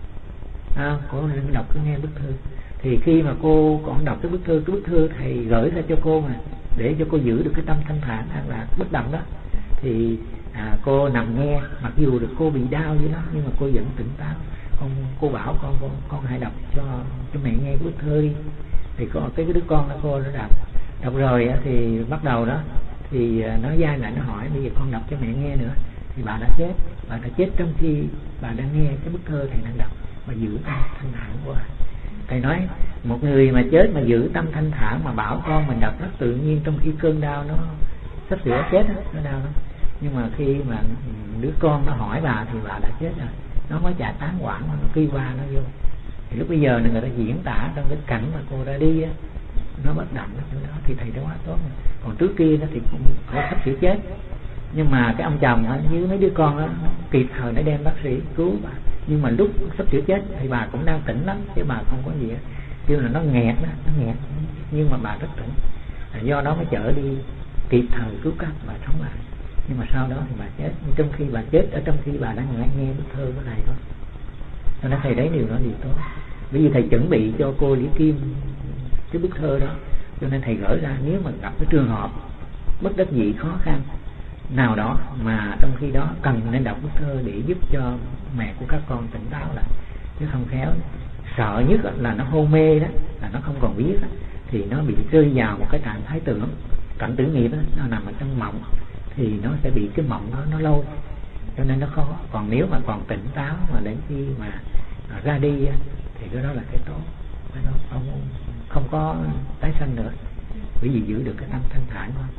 Cô đọc cứ nghe bức thư. Thì khi mà cô còn đọc cái bức thư thầy gửi ra cho cô mà, để cho cô giữ được cái tâm thanh thản an lạc bất động đó. Thì cô nằm nghe, mặc dù được cô bị đau vậy đó, nhưng mà cô vẫn tỉnh táo. Cô bảo con hãy đọc cho mẹ nghe cái bức thư đi. Thì cái đứa con đó cô đã đọc rồi thì bắt đầu đó thì nó dai lại, nó hỏi bây giờ con đọc cho mẹ nghe nữa. Thì bà đã chết trong khi bà đang nghe cái bức thơ thầy đang đọc, mà giữ tâm thanh thản quá. Thầy nói một người mà chết mà giữ tâm thanh thản mà bảo con mình đọc rất tự nhiên, trong khi cơn đau nó sắp sửa chết đó, nó đau lắm. Nhưng mà khi mà đứa con nó hỏi bà thì bà đã chết rồi, nó mới chạy tán quảng, nó kêu qua nó vô. Thì lúc bây giờ người ta diễn tả trong cái cảnh mà cô ra đi á, nó bất động đó, thì thầy đã quá tốt rồi. Còn trước kia nó thì cũng sắp sửa chết, nhưng mà cái ông chồng với mấy đứa con đó kịp thời để đem bác sĩ cứu bà. Nhưng mà lúc sắp sửa chết thì bà cũng đang tỉnh lắm, chứ bà không có gì hết. Kêu là nó nghẹt đó, nó nghẹt, nhưng mà bà rất tỉnh. Do đó mới chở đi kịp thời cứu cấp bà sống lại. Nhưng mà sau đó thì bà chết, trong khi bà chết ở trong khi bà đang nghe bức thơ của thầy thôi. Cho nên thầy đấy điều đó điều tốt. Bởi vì thầy chuẩn bị cho cô Liễu Kim cái bức thơ đó, cho nên thầy gửi ra nếu mà gặp cái trường hợp bất đắc dĩ khó khăn nào đó mà trong khi đó cần nên đọc bức thơ để giúp cho mẹ của các con tỉnh táo lại. Chứ không khéo sợ nhất là nó hôn mê đó, là nó không còn biết đó, thì nó bị rơi vào một cái trạng thái cảnh tưởng nghiệp đó, nó nằm ở trong mộng thì nó sẽ bị cái mộng đó nó lâu, cho nên nó khó. Còn nếu mà còn tỉnh táo mà đến khi mà ra đi thì cái đó là cái tốt, cái đó không có tái sanh nữa, bởi vì giữ được cái tâm thanh thản thôi.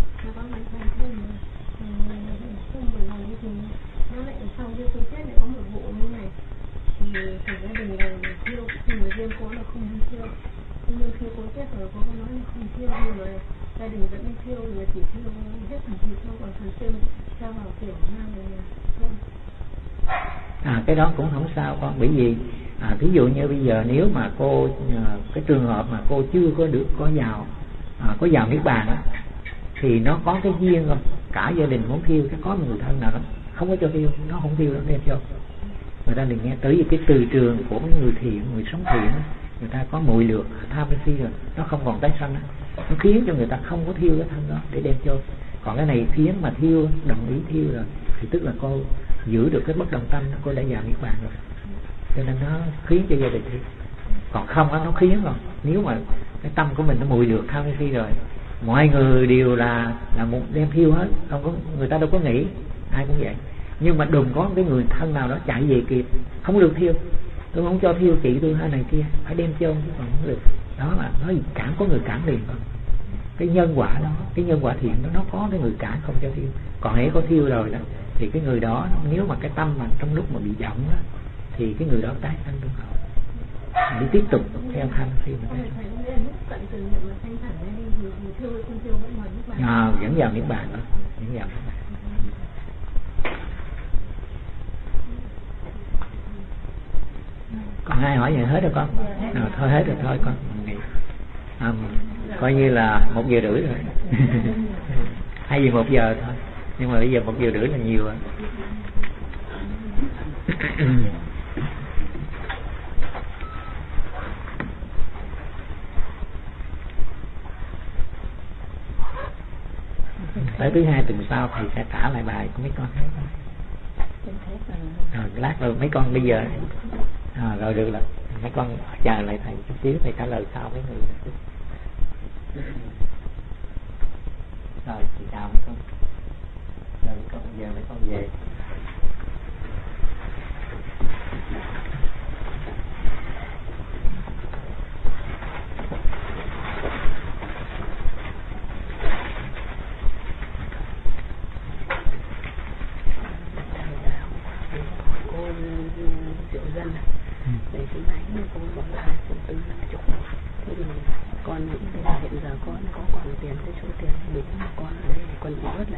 Nó lại sau khi tôi chết lại có một vụ như này, thì cả gia đình này thiêu, nhưng mà riêng cô là không đi thiêu. Nhưng khi cô chết rồi cô có nói là không thiêu, nhưng mà gia đình vẫn đi thiêu, mà chỉ thiêu hết phần thịt thôi, còn phần xương cho vào kiểu mang về nhà thôi. Cái đó cũng không sao con, bởi vì ví dụ như bây giờ nếu mà cô cái trường hợp mà cô chưa có vào niết bàn á, thì nó có cái duyên không, cả gia đình muốn thiêu, có một người thân nào đó không có cho thiêu, nó không thiêu, nó đem cho người ta. Đừng nghe tới vì cái từ trường của mấy người thiện, người sống thiện, người ta có mùi lược tham si rồi, nó không còn tái sanh, nó khiến cho người ta không có thiêu cái thân đó để đem cho. Còn cái này khiến mà thiêu, đồng ý thiêu rồi thì tức là cô giữ được cái bất đồng tâm, cô đã vào niết bàn rồi, cho nên nó khiến cho gia đình thiêu. Còn không nó khiến rồi, nếu mà cái tâm của mình nó mùi lược tham si rồi, mọi người đều là một đem thiêu hết, không có, người ta đâu có nghĩ, ai cũng vậy. Nhưng mà đừng có cái người thân nào đó chạy về kịp, không được thiêu, tôi không cho thiêu chị tôi hay này kia, phải đem chôn chứ còn không được. Đó là nó cản, có người cản liền rồi. Cái nhân quả đó, cái nhân quả thiện đó, nó có cái người cản không cho thiêu. Còn hễ có thiêu rồi đó thì cái người đó, nếu mà cái tâm mà trong lúc mà bị giọng đó, thì cái người đó tái sanh luân hồi. đi tiếp tục theo thanh khi mà vẫn vào niết bàn đó, vẫn vào. Còn ai hỏi gì hết rồi con? Thôi hết rồi thôi con. Coi như là 1 giờ rưỡi rồi. Hay gì 1 giờ thôi, nhưng mà bây giờ 1 giờ rưỡi là nhiều rồi. Tới thứ 2 tuần sau thì sẽ trả lại bài của mấy con thấy. Rồi lát rồi mấy con bây giờ rồi được rồi, mấy con chờ lại thầy chút xíu, thầy trả lời sau mấy người. Rồi thì chào mấy con. Rồi mấy con giờ mấy con về. Để thứ bảy côบอกlà số tư 50. Thế thì con hiện giờ con có còn tiền, cái số tiền đúng mà con ở đây con chỉ rất là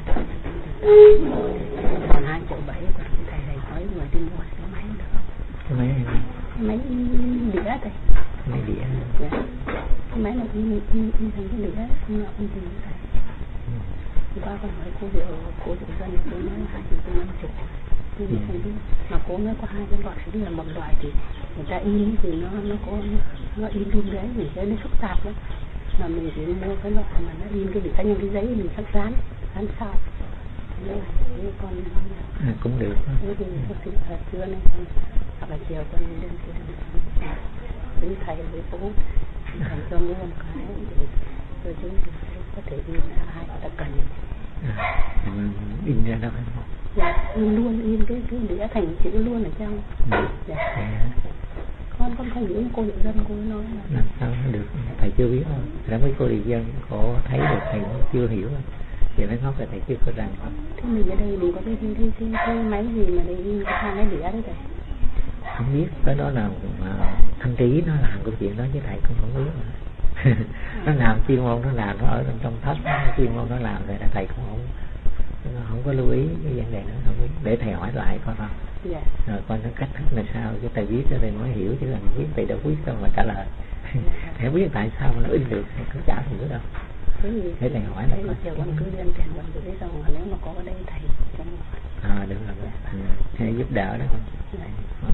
còn 2,7 triệu, còn thầy nói người đi mua cái máy được không? Cái máy này. Máy đĩa thầy. Máy đĩa. Dạ. Cái máy này in thành cái đĩa, không là in thành thầy. Qua con hỏi cô Diệu Dân, cô nói 2,50 triệu. Mà cô nói có 2 cái loại, tức là một loại thì người ta in thì nó in luôn đấy, vì thế nó phức tạp lắm. Mà mình chỉ mua cái loại mà nó in cái đĩa nhân cái giấy mình sắc dán sau. Nên con cũng được. Thế thì trưa nay hoặc là chiều con lên với thầy với cô thầy cho mua một cái rồi chúng có thể in ai người ta cần. In ra đâu hay không? Dạ, luôn in cái đĩa thành chữ luôn ở trong. Dạ. Con thấy những cô Diệu Dân cô nói là làm sao nó được, thầy chưa biết thôi. Đã mấy cô Diệu Dân cô thấy được thầy chưa hiểu thôi. Vậy nó ngốc là thầy chưa có rằng. Thế mình ở đây đừng có cái máy gì mà để in cái máy đĩa đấy thầy. Không biết, cái đó là Thanh Trí nó làm câu chuyện đó với thầy cũng không biết mà. Nó làm chuyên môn nó làm, nó ở trong thất chuyên môn nó làm rồi thầy cũng không có lưu ý cái vấn đề đó, không biết. Để thầy hỏi lại coi không. Dạ. Rồi coi nó cách thức là sao, cái thầy viết cho thầy mới hiểu, chứ thằng viết thầy đâu biết đâu mà trả lời. Thầy biết tại sao mà nó in được, thầy không trả được đâu. Thế thầy hỏi lại coi. Chiều con cứ lên tiền con gửi xong rồi nếu mà có ở đây thầy cho mình. Được rồi. Thầy giúp đỡ đó không? Dạ.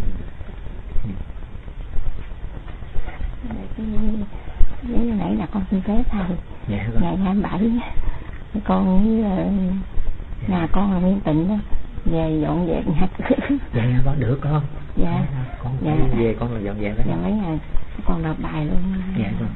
Với nãy là con xin phép thầy. Dạ, ngày 27 con với nhà con là Nguyên Tịnh đó về dọn dẹp nhà cửa. Dạ con được không? Dạ. Con dạ. Về con là dọn dẹp đó. Dạ mấy ngày con đọc bài luôn. Dạ con.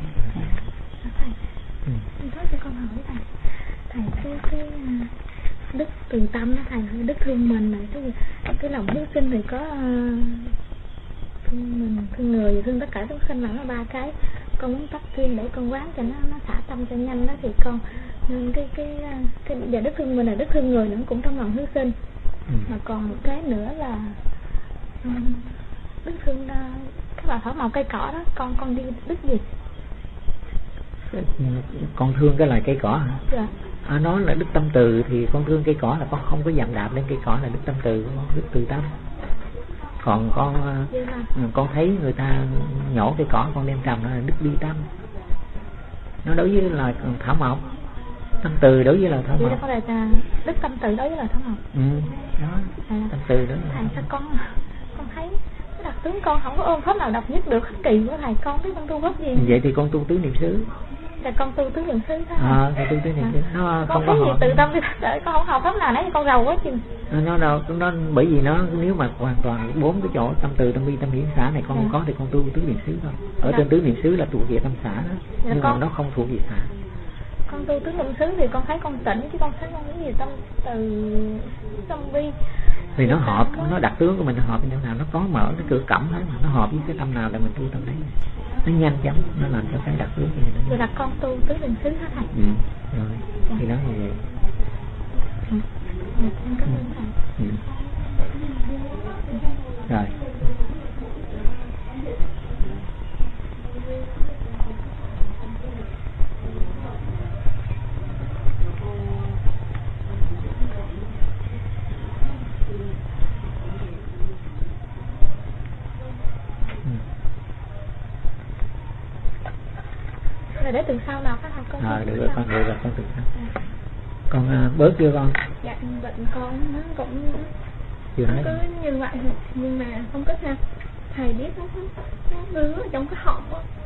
Thầy nói cho con hỏi thầy cái đức từ tâm đó thầy, đức thương mình này, cái lòng hiếu sinh thì có thương mình, thương người và thương tất cả chúng sinh là nó 3 cái. Con muốn tắt thêm để con quán cho nó xả tâm cho nhanh đó thì con cái giờ đức thương mình là đức thương người nữa, cũng trong lòng hiếu sinh. Mà còn một cái nữa là đức thương các bà thảo mộc cây cỏ đó, con đi đức gì? Con thương cái loài cây cỏ hả? Dạ. Nó là đức tâm từ, thì con thương cây cỏ là con không có dặm đạp lên cây cỏ là đức tâm từ, đức từ tâm. Còn con thấy người ta nhổ cây cỏ con đem trồng là đức bi tâm. Nó đối với là thảo mộc, tâm từ đối với là thảo mộc. Vậy là đức tâm từ đối với là thảo mộc. Đó. Tâm từ đó. Thầy sao con thấy cái đặc tướng con không có ôm pháp nào độc nhất được, kỳ quá thầy. Con biết con tu pháp gì? Vậy thì con tu tứ niệm xứ. Là con tu tứ niệm xứ đó. Con tu tứ niệm xứ. Nó con thấy gì từ tâm đi để con không học pháp nào nãy con rầu quá chừng. Nó bởi vì nó nếu mà hoàn toàn 4 cái chỗ tâm từ, tâm bi, tâm hiển, xả này con có thì con tu tứ niệm xứ thôi. Ở trên tứ niệm xứ là thuộc về tâm xả đó, nhưng mà nó không thuộc về xả. Con tu tứ niệm xứ thì con thấy con tỉnh, chứ con thấy con cái gì tâm từ, tâm bi. Thì nó hợp, nó đặc tướng của mình nó hợp với chỗ nào, nó có mở cái cửa cẩm hết mà nó hợp với cái tâm nào là mình tu tâm đấy. Nó nhanh chóng, nó làm cho cái đặc tướng của mình. Vậy là con tu tứ niệm xứ hả thầy? Rồi. Thì đó như vậy. Rồi. là để tuần sau nào phát học con. Được rồi con, được rồi con tuần sau. Con bớt chưa con? Dạ bệnh con nó cũng chưa nó cứ như vậy nhưng mà không có sao. Thầy biết nó ngứa ở trong cái họng á.